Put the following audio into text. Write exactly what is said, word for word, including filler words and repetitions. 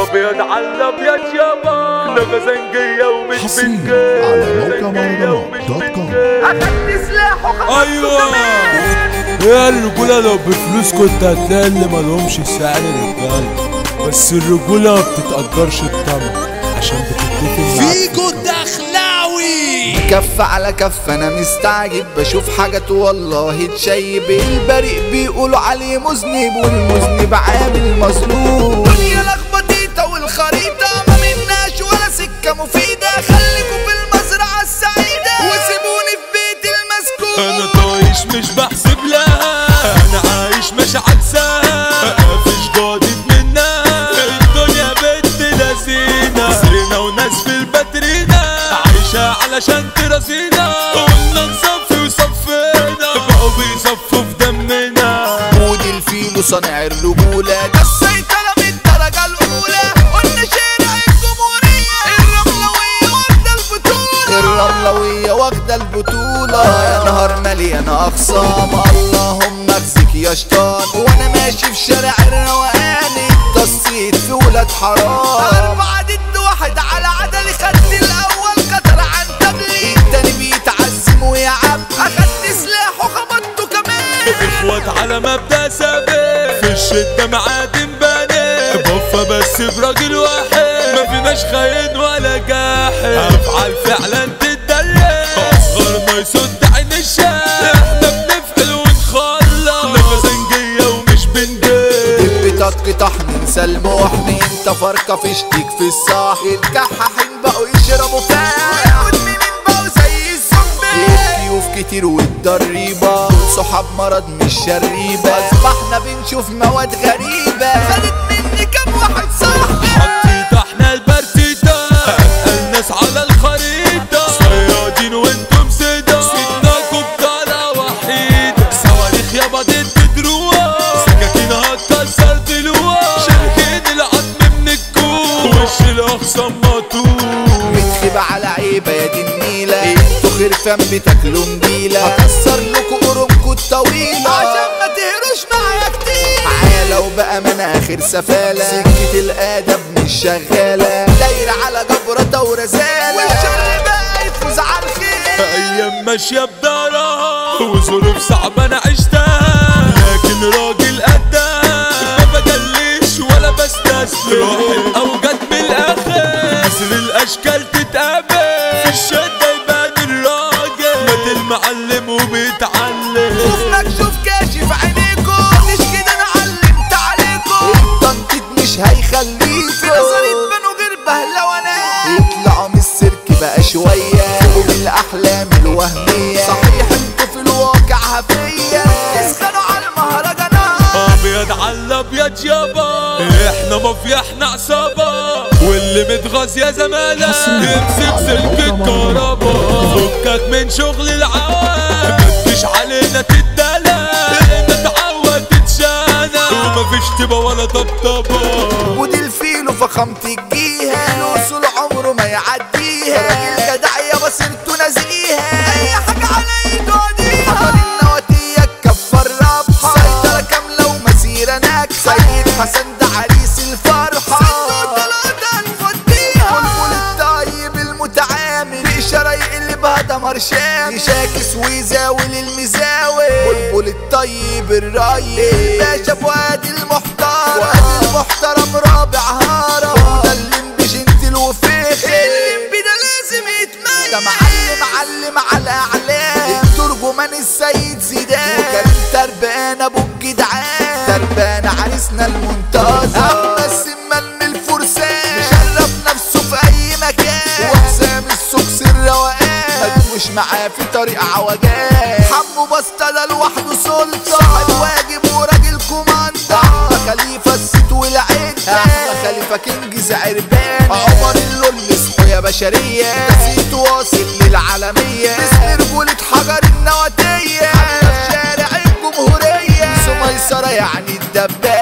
ابيض على الابيض يابا، نفسنجية ومش حصريا على موقع بنجاي، مهرجانات دوت كوم. اخدت سلاح وخبطته ايوه كمان. يا الرجولة لو بفلوس كنت هتلاقي اللي مالهمش سعر رجالة، بس الرجولة ما بتتقدرش الطمع عشان بتتدفن مع فيجو الدخلاوي. كف على كف انا مستعجب، بشوف حاجات والله تشيب. البريء بيقولوا عليه مذنب والمذنب عامل مظلوم. دنيا لخبطيطة والخريطة ما مناش ولا سكة مفيدة. خليكوا في المزرعة السعيدة وسيبوني في بيت المسكون. انا طايش مش بحسب لها، انا عايش مش عكسها، مفيش جادد منها. الدنيا بنت لذينة، سرنا وناس في الباترينا عايشة علشان ترازينا. قلنا نصفي وصفينا بقوا بيصفوا في دمنا. ودي الفيل صانع الرجولة، ده السيطرة من الدرجة الأولى. قلنا شارع الجمهورية، الرملوية واخدة البطولة. الرملوية واخدة البطولة. يا نهار مليان أخصام، اللهم اخزك يا شيطان. وأنا ماشي في شارع الروقان، اتصيت في ولاد حرام. أربعة ضد واحد على عدلي، خدت الأول قطر عن تبلي. التاني بيتعزم ويعب، أخدت سلاح وخبطته كمان. اخوات على مبدأ ثابت، في الشدة معادن باني. بفة بس براجل واحد، ما فيناش خاين ولا جاحد. افعال فعلا تتدلل، اصغرنا يسد عين الشام. احنا بنفعل ونخلص، نفسنجية ومش بنجيب. بطاقة طحن ننسى المحن، انت فرقة فيشتك في الصح. الكحاحين بقوا يشربوا فيها، والمدمنين بقوا زي الزومبي. السيوف كتير والضريبة، صحاب مرض مش شريبة. اصبحنا بنشوف مواد غريبة، خدت مني كام واحد صاحبي. حطيت احنا البرتيتا، اتقل ناس على الخريطة. صيادين وانتم سدا، سيبناكم بطالة وحيدة. صواريخ يابا ضد دروع، سكاكين هتكسر دلوع. شاركين العظم من الكوع، وش الاخصام مطوع. متخيبة على عيبة يا دي النيلة، انتوا خرفان بتاكلوا نجيلة. هكسر لكوا قرونكوا الطويلة عشان ما تهروش معايا كتير. عالة وبقى مناخر سفالة، سكة الادب مش شغالة. دايرة على جبرة ورزالة، والشر بقى يفوز على الخير. ايام ماشية بدارها، وظروف صعبة انا عشتها. لكن راجل قدها، ما بجليش ولا بستسلم. روح الاوجات من الاخر، كسر الاشكال تتقابل. في الشدة يبان الراجل، مات المعلم وبيتعلم. شوف مكشوف كاشف عينيكو، مش كده انا علمت عليكو. التنطيط مش هيخليكو في نظري تبانوا غير بهلوانات. يطلعوا من السيرك بقى شوية، فوقوا من الأحلام الوهمية. صحيح انتوا في الواقع هفية، تسخنوا على المهرجانات. ابيض على الابيض يابا، احنا مافيا احنا عصابة. واللي متغاظ يا زمالة يمسك سلك الكهربا. فكك من شغل العوام، متجيش علينا تتدلع. نتعود تتشانى، ومفيش تبا ولا طبطبة. ودي الفيل وفخامة الجيهة، الوصول عمره ما يعديها. راجل جدع يابا سيرته نزيهة، أي حاجة على ايده وديها. حضر النواتية كفر ربحة، سيطرة كاملة ومسيرة ناجحة. سيد حسن ده عريس الفرحة، سيد طلعت هنفضيها. بلبل الطيب المتعامل، إشارة يقلبها دمر شامل. يشاكس ويزاول المزاول، بلبل الطيب الرايق. باشا فؤاد المحترم، فؤاد المحترم رابع هارة. ده الليمبي جنتل وفخر، الليمبي ده لازم يتميز. ده معلم علم على اعلام، الترجمان السيد زيدان. وكريم تربان ابو الجدعان، تربان عريسنا المنتظر. اما السمان من الفرسان، مشرف نفسه في اي مكان. وحسام السكس الروقان، مدوش معاه في طريق عوجان. حمو بسطة ده لوحده سلطة، صاحب واجب وراجل كوماندا. خليفة الست والعدة، احمد خليفة كينج زعربان. عمر اللول مسحو يا بشرية، نسيت واصل للعالمية. اسم رجولة حجر النواتية، حتى في شارع الجمهورية. سميسرة يعني الدبابة.